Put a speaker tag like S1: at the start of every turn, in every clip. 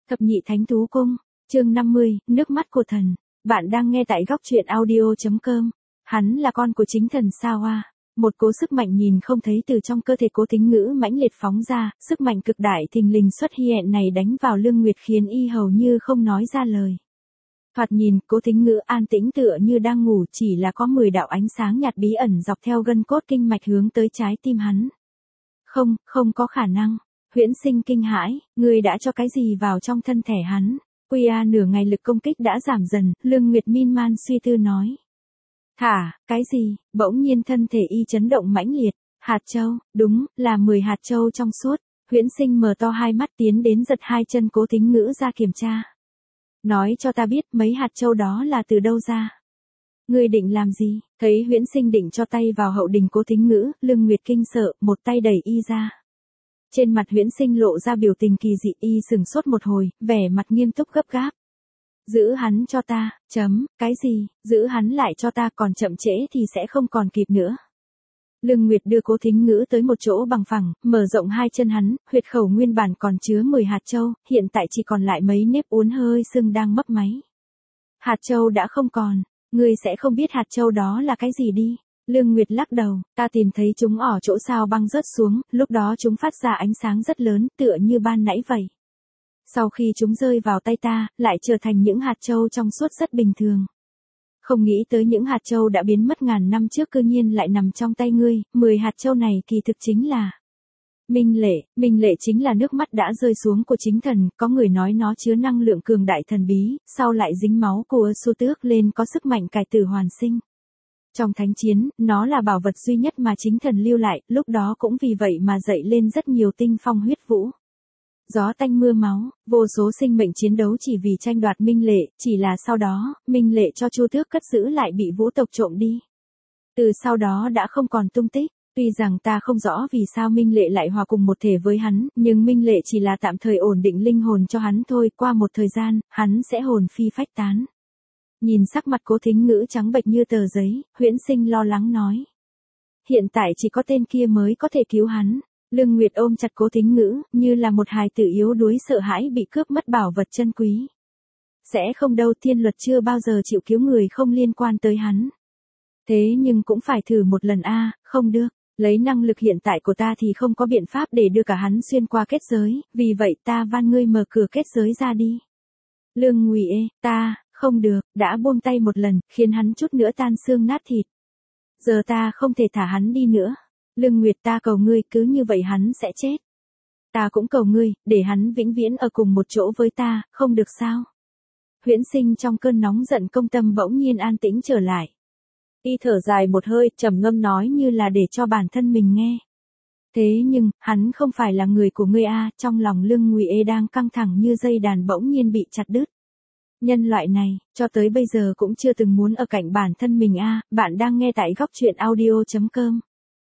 S1: Thập nhị thánh thú cung, chương 50, nước mắt của thần. Bạn đang nghe tại góc truyện audio.com. Hắn là con của chính thần sao a. Một cỗ sức mạnh nhìn không thấy từ trong cơ thể Cố Thính Ngữ mãnh liệt phóng ra, sức mạnh cực đại thình lình xuất hiện này đánh vào Lương Nguyệt khiến y hầu như không nói ra lời. Thoạt nhìn, Cố Thính Ngữ an tĩnh tựa như đang ngủ, chỉ là có 10 đạo ánh sáng nhạt bí ẩn dọc theo gân cốt kinh mạch hướng tới trái tim hắn. Không có khả năng. Huyễn Sinh kinh hãi, ngươi đã cho cái gì vào trong thân thể hắn? Nửa ngày lực công kích đã giảm dần, Lương Nguyệt miên man suy tư nói. Thả, cái gì? Bỗng nhiên thân thể y chấn động mãnh liệt. Hạt châu, đúng, là 10 hạt châu trong suốt. Huyễn Sinh mở to hai mắt tiến đến giật hai chân Cố Thính Ngữ ra kiểm tra. Nói cho ta biết mấy hạt châu đó là từ đâu ra? Ngươi định làm gì? Thấy Huyễn Sinh định cho tay vào hậu đình Cố Thính Ngữ, Lương Nguyệt kinh sợ, một tay đẩy y ra. Trên mặt Huyễn Sinh lộ ra biểu tình kỳ dị, y sừng sốt một hồi, vẻ mặt nghiêm túc gấp gáp. Giữ hắn cho ta, cái gì, giữ hắn lại cho ta, còn chậm trễ thì sẽ không còn kịp nữa. Lương Nguyệt đưa Cố Thính Ngữ tới một chỗ bằng phẳng, mở rộng hai chân hắn, huyệt khẩu nguyên bản còn chứa 10 hạt châu, hiện tại chỉ còn lại mấy nếp uốn hơi sưng đang mấp máy. Hạt châu đã không còn, ngươi sẽ không biết hạt châu đó là cái gì đi. Lương Nguyệt lắc đầu, ta tìm thấy chúng ở chỗ sao băng rớt xuống, lúc đó chúng phát ra ánh sáng rất lớn, tựa như ban nãy vậy. Sau khi chúng rơi vào tay ta, lại trở thành những hạt châu trong suốt rất bình thường. Không nghĩ tới những hạt châu đã biến mất ngàn năm trước cư nhiên lại nằm trong tay ngươi, 10 hạt châu này kỳ thực chính là Minh lệ chính là nước mắt đã rơi xuống của chính thần, có người nói nó chứa năng lượng cường đại thần bí, sau lại dính máu của Su Tước lên có sức mạnh cải tử hoàn sinh. Trong thánh chiến, nó là bảo vật duy nhất mà chính thần lưu lại, lúc đó cũng vì vậy mà dậy lên rất nhiều tinh phong huyết vũ. Gió tanh mưa máu, vô số sinh mệnh chiến đấu chỉ vì tranh đoạt Minh lệ, chỉ là sau đó, Minh lệ cho Chu Tước cất giữ lại bị Vũ tộc trộm đi. Từ sau đó đã không còn tung tích, tuy rằng ta không rõ vì sao Minh lệ lại hòa cùng một thể với hắn, nhưng Minh lệ chỉ là tạm thời ổn định linh hồn cho hắn thôi, qua một thời gian, hắn sẽ hồn phi phách tán. Nhìn sắc mặt Cố Thính Ngữ trắng bệch như tờ giấy, Huyễn Sinh lo lắng nói. Hiện tại chỉ có tên kia mới có thể cứu hắn. Lương Nguyệt ôm chặt Cố Thính Ngữ, như là một hài tử yếu đuối sợ hãi bị cướp mất bảo vật chân quý. Sẽ không đâu, thiên luật chưa bao giờ chịu cứu người không liên quan tới hắn. Thế nhưng cũng phải thử một lần a, không được. Lấy năng lực hiện tại của ta thì không có biện pháp để đưa cả hắn xuyên qua kết giới, vì vậy ta van ngươi mở cửa kết giới ra đi. Lương Ngụy ta, không được, đã buông tay một lần, khiến hắn chút nữa tan xương nát thịt. Giờ ta không thể thả hắn đi nữa. Lương Nguyệt, ta cầu ngươi, cứ như vậy hắn sẽ chết. Ta cũng cầu ngươi, để hắn vĩnh viễn ở cùng một chỗ với ta, không được sao? Huyễn Sinh trong cơn nóng giận công tâm bỗng nhiên an tĩnh trở lại. Y thở dài một hơi, trầm ngâm nói như là để cho bản thân mình nghe. Thế nhưng, hắn không phải là người của ngươi a. Trong lòng Lương Ngụy đang căng thẳng như dây đàn bỗng nhiên bị chặt đứt. Nhân loại này, cho tới bây giờ cũng chưa từng muốn ở cạnh bản thân mình a. Bạn đang nghe tại góc truyện audio.com.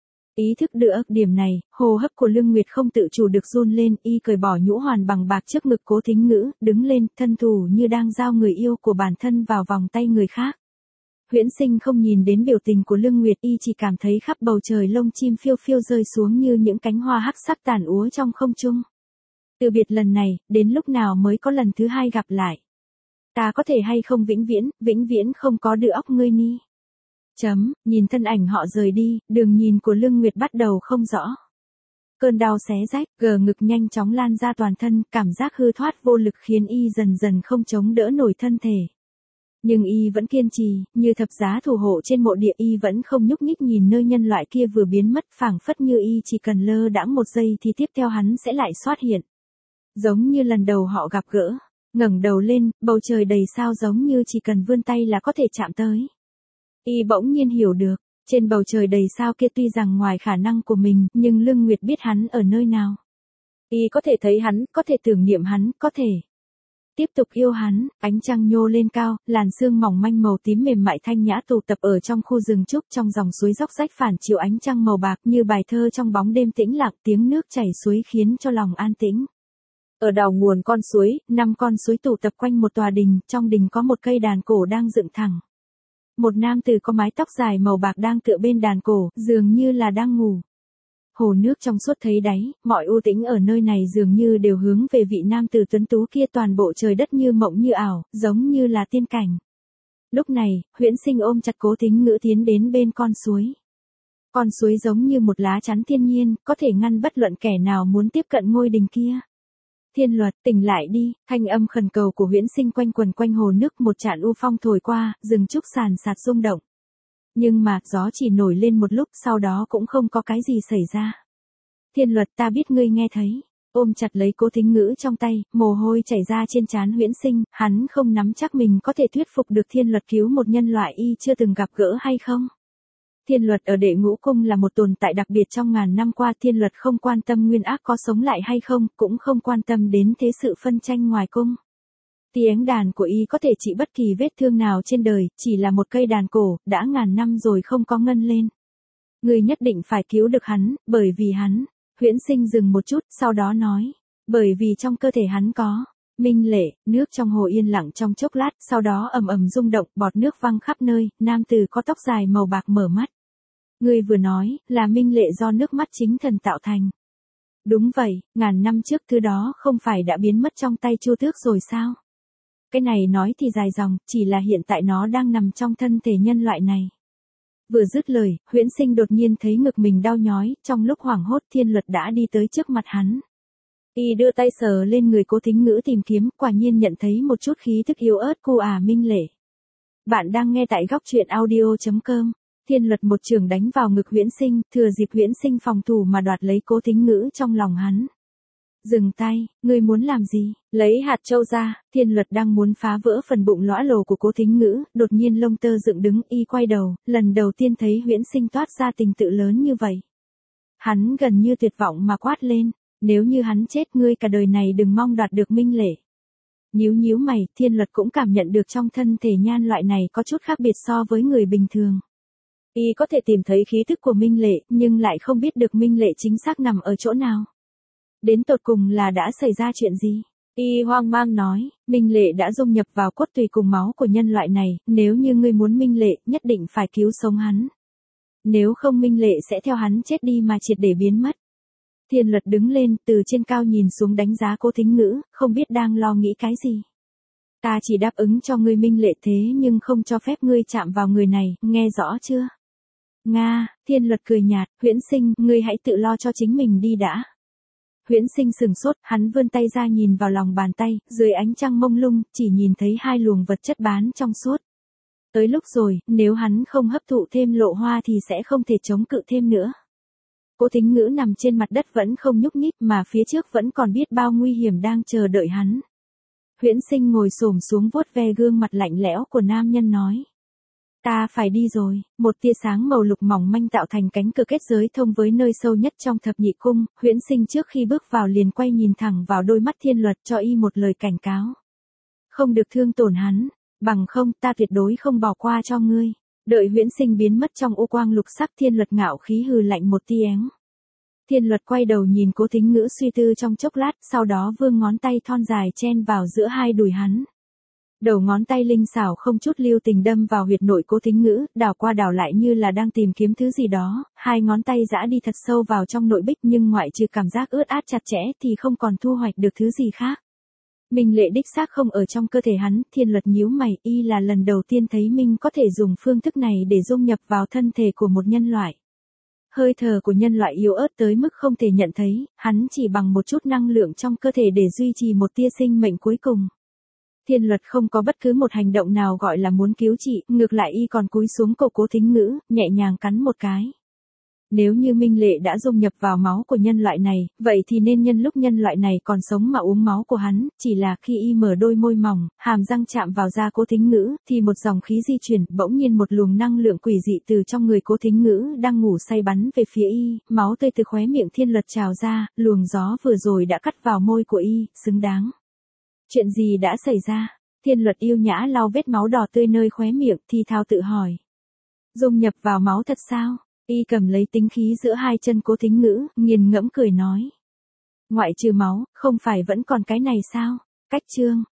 S1: Ý thức được điểm này, hô hấp của Lương Nguyệt không tự chủ được run lên, y cởi bỏ nhũ hoàn bằng bạc trước ngực Cố Thính Ngữ, đứng lên, thân thủ như đang giao người yêu của bản thân vào vòng tay người khác. Huyễn Sinh không nhìn đến biểu tình của Lương Nguyệt, y chỉ cảm thấy khắp bầu trời lông chim phiêu phiêu rơi xuống như những cánh hoa hắc sắc tàn úa trong không trung. Từ biệt lần này, đến lúc nào mới có lần thứ hai gặp lại? Ta có thể hay không vĩnh viễn không có đưa óc ngươi ni. Nhìn thân ảnh họ rời đi, đường nhìn của Lương Nguyệt bắt đầu không rõ. Cơn đau xé rách, gờ ngực nhanh chóng lan ra toàn thân, cảm giác hư thoát vô lực khiến y dần dần không chống đỡ nổi thân thể. Nhưng y vẫn kiên trì, như thập giá thủ hộ trên mộ địa, y vẫn không nhúc nhích nhìn nơi nhân loại kia vừa biến mất, phảng phất như y chỉ cần lơ đãng một giây thì tiếp theo hắn sẽ lại xuất hiện. Giống như lần đầu họ gặp gỡ, ngẩng đầu lên, bầu trời đầy sao giống như chỉ cần vươn tay là có thể chạm tới. Y bỗng nhiên hiểu được, trên bầu trời đầy sao kia tuy rằng ngoài khả năng của mình, nhưng Lương Nguyệt biết hắn ở nơi nào. Y có thể thấy hắn, có thể tưởng niệm hắn, có thể tiếp tục yêu hắn. Ánh trăng nhô lên cao, làn sương mỏng manh màu tím mềm mại thanh nhã tụ tập ở trong khu rừng trúc, trong dòng suối róc rách phản chiếu ánh trăng màu bạc như bài thơ trong bóng đêm tĩnh lặng, tiếng nước chảy suối khiến cho lòng an tĩnh. Ở đầu nguồn con suối, 5 con suối tụ tập quanh một tòa đình, trong đình có một cây đàn cổ đang dựng thẳng. Một nam tử có mái tóc dài màu bạc đang tựa bên đàn cổ, dường như là đang ngủ. Hồ nước trong suốt thấy đáy, mọi u tĩnh ở nơi này dường như đều hướng về vị nam tử tuấn tú kia, toàn bộ trời đất như mộng như ảo, giống như là tiên cảnh. Lúc này, Huyễn Sinh ôm chặt Cố Thính Ngữ tiến đến bên con suối. Con suối giống như một lá chắn thiên nhiên, có thể ngăn bất luận kẻ nào muốn tiếp cận ngôi đình kia. Thiên Luật, tỉnh lại đi, thanh âm khẩn cầu của Huyễn Sinh quanh quần quanh hồ nước, một trận u phong thổi qua, rừng trúc sàn sạt rung động. Nhưng mà, gió chỉ nổi lên một lúc, sau đó cũng không có cái gì xảy ra. Thiên Luật, ta biết ngươi nghe thấy. Ôm chặt lấy Cố Thính Ngữ trong tay, mồ hôi chảy ra trên trán Huyễn Sinh, hắn không nắm chắc mình có thể thuyết phục được Thiên Luật cứu một nhân loại y chưa từng gặp gỡ hay không. Thiên Luật ở Đệ Ngũ Cung là một tồn tại đặc biệt trong ngàn năm qua, Thiên Luật không quan tâm nguyên ác có sống lại hay không, cũng không quan tâm đến thế sự phân tranh ngoài cung. Tiếng đàn của y có thể trị bất kỳ vết thương nào trên đời, chỉ là một cây đàn cổ, đã ngàn năm rồi không có ngân lên. Ngươi nhất định phải cứu được hắn, bởi vì hắn. Huyễn Sinh dừng một chút, sau đó nói, bởi vì trong cơ thể hắn có minh lệ. Nước trong hồ yên lặng trong chốc lát, sau đó ầm ầm rung động, bọt nước văng khắp nơi, nam tử có tóc dài màu bạc mở mắt. Ngươi vừa nói, là minh lệ do nước mắt chính thần tạo thành. Đúng vậy, ngàn năm trước thứ đó không phải đã biến mất trong tay Chu Tước rồi sao? Cái này nói thì dài dòng, chỉ là hiện tại nó đang nằm trong thân thể nhân loại này. Vừa dứt lời, Huyễn Sinh đột nhiên thấy ngực mình đau nhói, trong lúc hoảng hốt Thiên Luật đã đi tới trước mặt hắn. Y đưa tay sờ lên người Cố Thính Ngữ tìm kiếm, quả nhiên nhận thấy một chút khí thức yếu ớt cô minh lệ. Bạn đang nghe tại góc truyện audio.com. Thiên Luật một trường đánh vào ngực Huyễn Sinh, thừa dịp Huyễn Sinh phòng thủ mà đoạt lấy Cố Thính Ngữ trong lòng hắn. Dừng tay, ngươi muốn làm gì? Lấy hạt châu ra, Thiên Luật đang muốn phá vỡ phần bụng lõa lồ của Cố Thính Ngữ, đột nhiên lông tơ dựng đứng, y quay đầu, lần đầu tiên thấy Huyễn Sinh toát ra tình tự lớn như vậy. Hắn gần như tuyệt vọng mà quát lên, nếu như hắn chết ngươi cả đời này đừng mong đoạt được minh lệ. Nhíu nhíu mày, Thiên Luật cũng cảm nhận được trong thân thể nhan loại này có chút khác biệt so với người bình thường. Y có thể tìm thấy khí thức của minh lệ, nhưng lại không biết được minh lệ chính xác nằm ở chỗ nào. Đến tột cùng là đã xảy ra chuyện gì? Y hoang mang nói, minh lệ đã dung nhập vào cốt tùy cùng máu của nhân loại này, nếu như ngươi muốn minh lệ, nhất định phải cứu sống hắn. Nếu không minh lệ sẽ theo hắn chết đi mà triệt để biến mất. Thiên Luật đứng lên, từ trên cao nhìn xuống đánh giá Cố Thính Ngữ, không biết đang lo nghĩ cái gì. Ta chỉ đáp ứng cho ngươi minh lệ thế nhưng không cho phép ngươi chạm vào người này, nghe rõ chưa? Nga, Thiên Luật cười nhạt, Huyễn Sinh, ngươi hãy tự lo cho chính mình đi đã. Huyễn Sinh sừng sốt, hắn vươn tay ra nhìn vào lòng bàn tay, dưới ánh trăng mông lung, chỉ nhìn thấy hai luồng vật chất bán trong suốt. Tới lúc rồi, nếu hắn không hấp thụ thêm lộ hoa thì sẽ không thể chống cự thêm nữa. Cố Thính Ngữ nằm trên mặt đất vẫn không nhúc nhích mà phía trước vẫn còn biết bao nguy hiểm đang chờ đợi hắn. Huyễn Sinh ngồi xổm xuống vuốt ve gương mặt lạnh lẽo của nam nhân nói. Ta phải đi rồi, một tia sáng màu lục mỏng manh tạo thành cánh cửa kết giới thông với nơi sâu nhất trong thập nhị cung, Huyễn Sinh trước khi bước vào liền quay nhìn thẳng vào đôi mắt Thiên Luật cho y một lời cảnh cáo. Không được thương tổn hắn, bằng không ta tuyệt đối không bỏ qua cho ngươi. Đợi Huyễn Sinh biến mất trong ô quang lục sắc, Thiên Luật ngạo khí hừ lạnh một tiếng. Thiên Luật quay đầu nhìn Cố Thính Ngữ suy tư trong chốc lát, sau đó vươn ngón tay thon dài chen vào giữa hai đùi hắn. Đầu ngón tay linh xảo không chút lưu tình đâm vào huyệt nội Cố Thính Ngữ, đảo qua đảo lại như là đang tìm kiếm thứ gì đó, hai ngón tay giã đi thật sâu vào trong nội bích nhưng ngoại trừ cảm giác ướt át chặt chẽ thì không còn thu hoạch được thứ gì khác. Minh lệ đích xác không ở trong cơ thể hắn, Thiên Luật nhíu mày, y là lần đầu tiên thấy Minh có thể dùng phương thức này để dung nhập vào thân thể của một nhân loại. Hơi thở của nhân loại yếu ớt tới mức không thể nhận thấy, hắn chỉ bằng một chút năng lượng trong cơ thể để duy trì một tia sinh mệnh cuối cùng. Thiên Luật không có bất cứ một hành động nào gọi là muốn cứu trị, ngược lại y còn cúi xuống cổ Cố Thính Ngữ, nhẹ nhàng cắn một cái. Nếu như minh lệ đã dung nhập vào máu của nhân loại này, vậy thì nên nhân lúc nhân loại này còn sống mà uống máu của hắn, chỉ là khi y mở đôi môi mỏng, hàm răng chạm vào da Cố Thính Ngữ, thì một dòng khí di chuyển, bỗng nhiên một luồng năng lượng quỷ dị từ trong người Cố Thính Ngữ đang ngủ say bắn về phía y, máu tươi từ khóe miệng Thiên Luật trào ra, luồng gió vừa rồi đã cắt vào môi của y, xứng đáng. Chuyện gì đã xảy ra? Thiên Luật yêu nhã lau vết máu đỏ tươi nơi khóe miệng, thì thào tự hỏi. Dung nhập vào máu thật sao? Y cầm lấy tính khí giữa hai chân Cố Thính Ngữ, nghiền ngẫm cười nói. Ngoại trừ máu, không phải vẫn còn cái này sao? Cách chương.